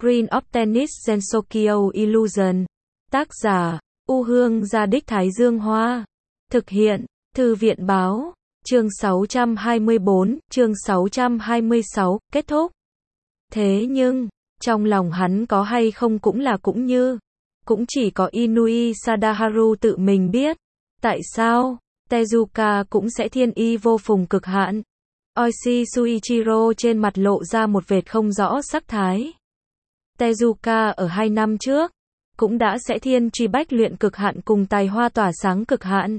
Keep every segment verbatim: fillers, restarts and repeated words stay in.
Green of Tennis Gensokyo Illusion. Tác giả, U Hương Gia Đích Thái Dương Hoa. Thực hiện, Thư viện Báo. Chương sáu trăm hai mươi bốn, chương sáu trăm hai mươi sáu, kết thúc. Thế nhưng, trong lòng hắn có hay không cũng là cũng như, cũng chỉ có Inui Sadaharu tự mình biết. Tại sao, Tezuka cũng sẽ thiên y vô phùng cực hạn. Oishi Shuichiro trên mặt lộ ra một vệt không rõ sắc thái. Tezuka ở hai năm trước, cũng đã sẽ thiên truy bách luyện cực hạn cùng tài hoa tỏa sáng cực hạn.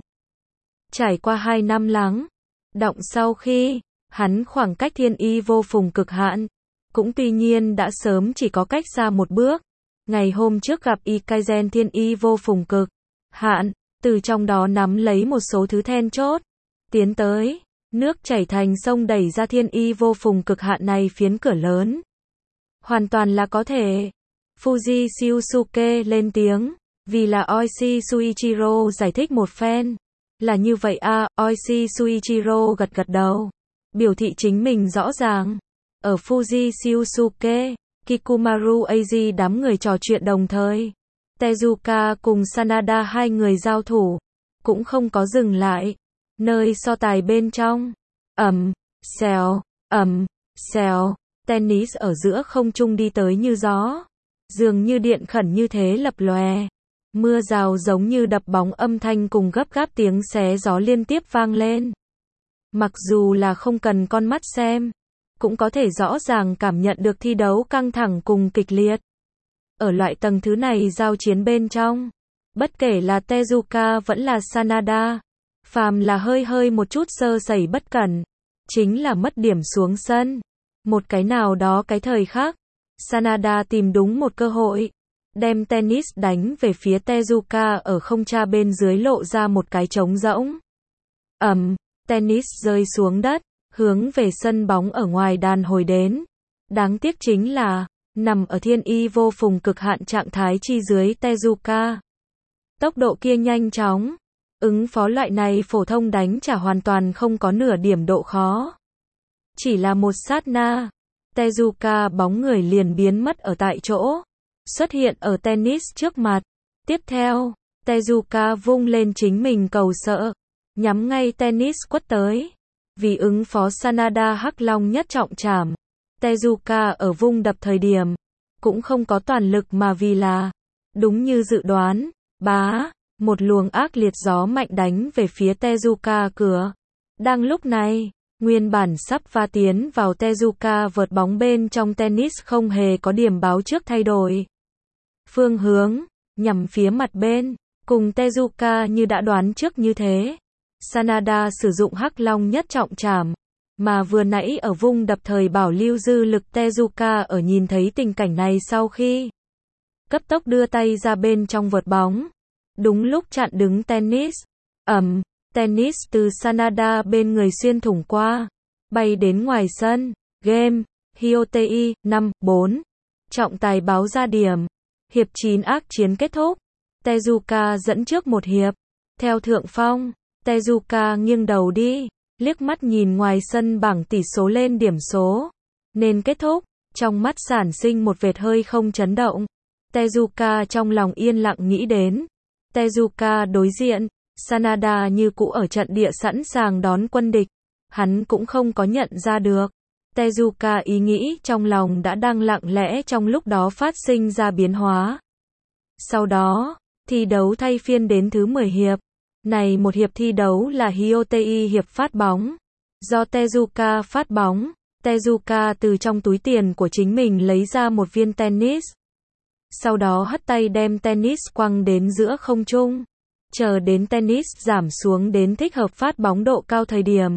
Trải qua hai năm lắng động sau khi, hắn khoảng cách thiên y vô phùng cực hạn, cũng tuy nhiên đã sớm chỉ có cách xa một bước. Ngày hôm trước gặp Ikaizen thiên y vô phùng cực hạn, từ trong đó nắm lấy một số thứ then chốt, tiến tới, nước chảy thành sông đẩy ra thiên y vô phùng cực hạn này phiến cửa lớn. Hoàn toàn là có thể. Fuji Shiyusuke lên tiếng, vì là Oishi Shuichiro giải thích một phen. Là như vậy à, Oishi Shuichiro gật gật đầu, biểu thị chính mình rõ ràng. Ở Fuji Shiyusuke, Kikumaru Eiji đám người trò chuyện đồng thời. Tezuka cùng Sanada hai người giao thủ, cũng không có dừng lại. Nơi so tài bên trong, ầm, xèo, ầm, xèo, tennis ở giữa không trung đi tới như gió. Dường như điện khẩn như thế lập lòe. Mưa rào giống như đập bóng âm thanh cùng gấp gáp tiếng xé gió liên tiếp vang lên. Mặc dù là không cần con mắt xem, cũng có thể rõ ràng cảm nhận được thi đấu căng thẳng cùng kịch liệt. Ở loại tầng thứ này giao chiến bên trong, bất kể là Tezuka vẫn là Sanada, phàm là hơi hơi một chút sơ sẩy bất cẩn, chính là mất điểm xuống sân. Một cái nào đó cái thời khắc, Sanada tìm đúng một cơ hội, đem tennis đánh về phía Tezuka ở không tra bên dưới lộ ra một cái trống rỗng. Ầm, tennis rơi xuống đất, hướng về sân bóng ở ngoài đàn hồi đến. Đáng tiếc chính là, nằm ở thiên y vô phùng cực hạn trạng thái chi dưới Tezuka. Tốc độ kia nhanh chóng, ứng phó loại này phổ thông đánh trả hoàn toàn không có nửa điểm độ khó. Chỉ là một sát na, Tezuka bóng người liền biến mất ở tại chỗ, xuất hiện ở tennis trước mặt. Tiếp theo, Tezuka vung lên chính mình cầu sợ, nhắm ngay tennis quất tới. Vì ứng phó Sanada Hắc Long nhất trọng trảm, Tezuka ở vung đập thời điểm, cũng không có toàn lực mà vì là, đúng như dự đoán, bá, một luồng ác liệt gió mạnh đánh về phía Tezuka cửa. Đang lúc này, nguyên bản sắp va tiến vào Tezuka vợt bóng bên trong tennis không hề có điểm báo trước thay đổi phương hướng, nhằm phía mặt bên, cùng Tezuka như đã đoán trước như thế. Sanada sử dụng Hắc Long nhất trọng trảm, mà vừa nãy ở vung đập thời bảo lưu dư lực Tezuka ở nhìn thấy tình cảnh này sau khi cấp tốc đưa tay ra bên trong vợt bóng, đúng lúc chặn đứng tennis. Ầm, tennis từ Sanada bên người xuyên thủng qua, bay đến ngoài sân. Game, Hyotei, năm, bốn. Trọng tài báo ra điểm. Hiệp chín ác chiến kết thúc. Tezuka dẫn trước một hiệp. Theo thượng phong, Tezuka nghiêng đầu đi, liếc mắt nhìn ngoài sân bảng tỷ số lên điểm số. Nên kết thúc, trong mắt sản sinh một vệt hơi không chấn động. Tezuka trong lòng yên lặng nghĩ đến. Tezuka đối diện, Sanada như cũ ở trận địa sẵn sàng đón quân địch. Hắn cũng không có nhận ra được. Tezuka ý nghĩ trong lòng đã đang lặng lẽ trong lúc đó phát sinh ra biến hóa. Sau đó, thi đấu thay phiên đến thứ mười hiệp. Này một hiệp thi đấu là Hyotei hiệp phát bóng. Do Tezuka phát bóng, Tezuka từ trong túi tiền của chính mình lấy ra một viên tennis. Sau đó hất tay đem tennis quăng đến giữa không trung. Chờ đến tennis giảm xuống đến thích hợp phát bóng độ cao thời điểm.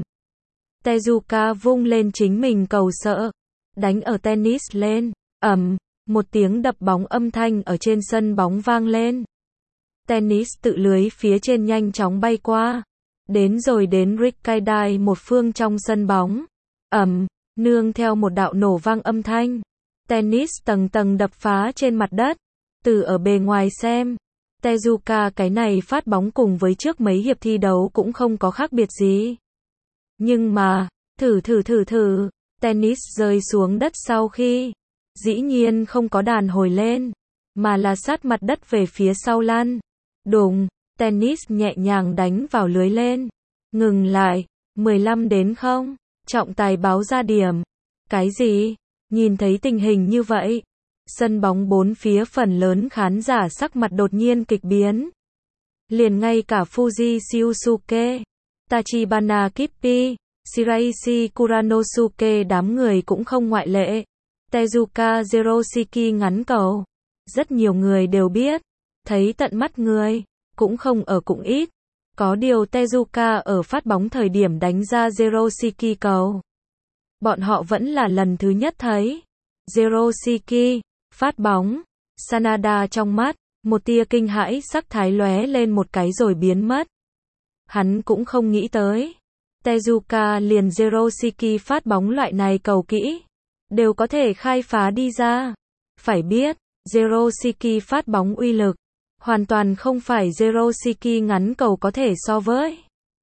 Tezuka vung lên chính mình cầu sợ, đánh ở tennis lên. Ầm, một tiếng đập bóng âm thanh ở trên sân bóng vang lên. Tennis tự lưới phía trên nhanh chóng bay qua, đến rồi đến Rikkaidai một phương trong sân bóng. Ầm, nương theo một đạo nổ vang âm thanh, tennis tầng tầng đập phá trên mặt đất. Từ ở bề ngoài xem, Tezuka cái này phát bóng cùng với trước mấy hiệp thi đấu cũng không có khác biệt gì. Nhưng mà, thử thử thử thử, tennis rơi xuống đất sau khi Dĩ nhiên không có đàn hồi lên, mà là sát mặt đất về phía sau lăn. Đùng, tennis nhẹ nhàng đánh vào lưới lên. Ngừng lại, mười lăm đến không, trọng tài báo ra điểm. Cái gì? Nhìn thấy tình hình như vậy, sân bóng bốn phía phần lớn khán giả sắc mặt đột nhiên kịch biến. Liền ngay cả Fuji Shiosuke, Tachibana Kippi, Shiraishi Kuranosuke đám người cũng không ngoại lệ. Tezuka Zeroshiki ngắn cầu. Rất nhiều người đều biết, thấy tận mắt người, cũng không ở cũng ít. Có điều Tezuka ở phát bóng thời điểm đánh ra Zeroshiki cầu. Bọn họ vẫn là lần thứ nhất thấy. Zeroshiki, phát bóng. Sanada trong mắt, một tia kinh hãi sắc thái lóe lên một cái rồi biến mất. Hắn cũng không nghĩ tới. Tezuka liền Zeroshiki phát bóng loại này cầu kỹ, đều có thể khai phá đi ra. Phải biết, Zeroshiki phát bóng uy lực, hoàn toàn không phải Zeroshiki ngắn cầu có thể so với.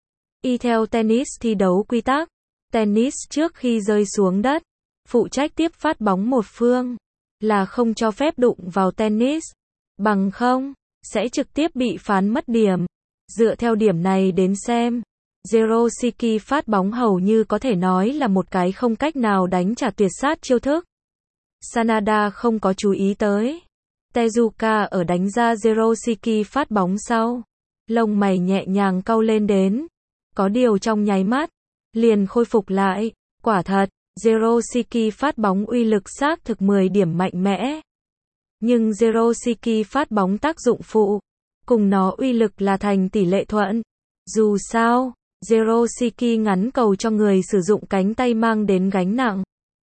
Y theo tennis thi đấu quy tắc, tennis trước khi rơi xuống đất, phụ trách tiếp phát bóng một phương, là không cho phép đụng vào tennis, bằng không, sẽ trực tiếp bị phán mất điểm. Dựa theo điểm này đến xem, Zeroshiki phát bóng hầu như có thể nói là một cái không cách nào đánh trả tuyệt sát chiêu thức. Sanada không có chú ý tới. Tezuka ở đánh ra Zeroshiki phát bóng sau, lông mày nhẹ nhàng cau lên đến. Có điều trong nháy mắt, liền khôi phục lại. Quả thật, Zeroshiki phát bóng uy lực xác thực mười điểm mạnh mẽ. Nhưng Zeroshiki phát bóng tác dụng phụ, cùng nó uy lực là thành tỷ lệ thuận. Dù sao, Zeroshiki ngắn cầu cho người sử dụng cánh tay mang đến gánh nặng.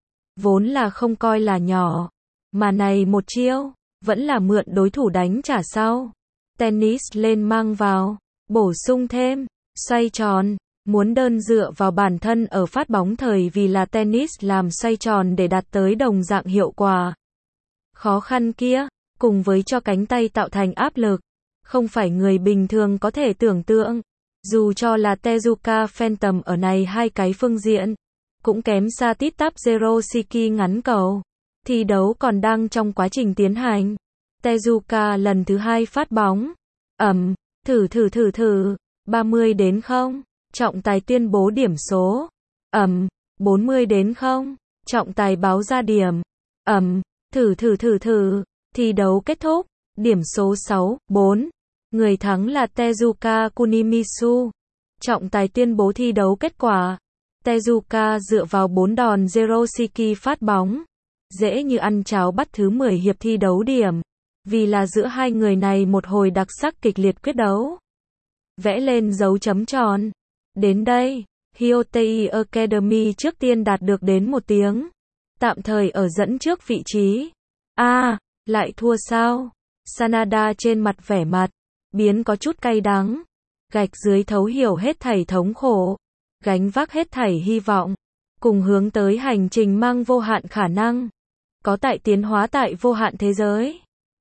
Vốn là không coi là nhỏ, mà này một chiêu, vẫn là mượn đối thủ đánh trả sau. Tennis lên mang vào, bổ sung thêm, xoay tròn, muốn đơn dựa vào bản thân ở phát bóng thời vì là tennis làm xoay tròn để đạt tới đồng dạng hiệu quả. Khó khăn kia, cùng với cho cánh tay tạo thành áp lực, không phải người bình thường có thể tưởng tượng. Dù cho là Tezuka Phantom ở này hai cái phương diện, cũng kém xa tít tắp Zeroshiki ngắn cầu. Thi đấu còn đang trong quá trình tiến hành. Tezuka lần thứ hai phát bóng. Ầm, thử thử thử thử, ba mươi đến không, trọng tài tuyên bố điểm số. Ầm, bốn mươi đến không, trọng tài báo ra điểm. Ầm, thử thử thử thử, thi đấu kết thúc, điểm số sáu bốn. Người thắng là Tezuka Kunimitsu. Trọng tài tuyên bố thi đấu kết quả. Tezuka dựa vào bốn đòn Zeroshiki phát bóng, dễ như ăn cháo bắt thứ mười hiệp thi đấu điểm. Vì là giữa hai người này một hồi đặc sắc kịch liệt quyết đấu. Vẽ lên dấu chấm tròn. Đến đây, Hyotei Academy trước tiên đạt được đến một tiếng. Tạm thời ở dẫn trước vị trí. A, à, lại thua sao? Sanada trên mặt vẻ mặt biến có chút cay đắng. Gạch dưới thấu hiểu hết thảy thống khổ, gánh vác hết thảy hy vọng, cùng hướng tới hành trình mang vô hạn khả năng, có tại tiến hóa tại vô hạn thế giới.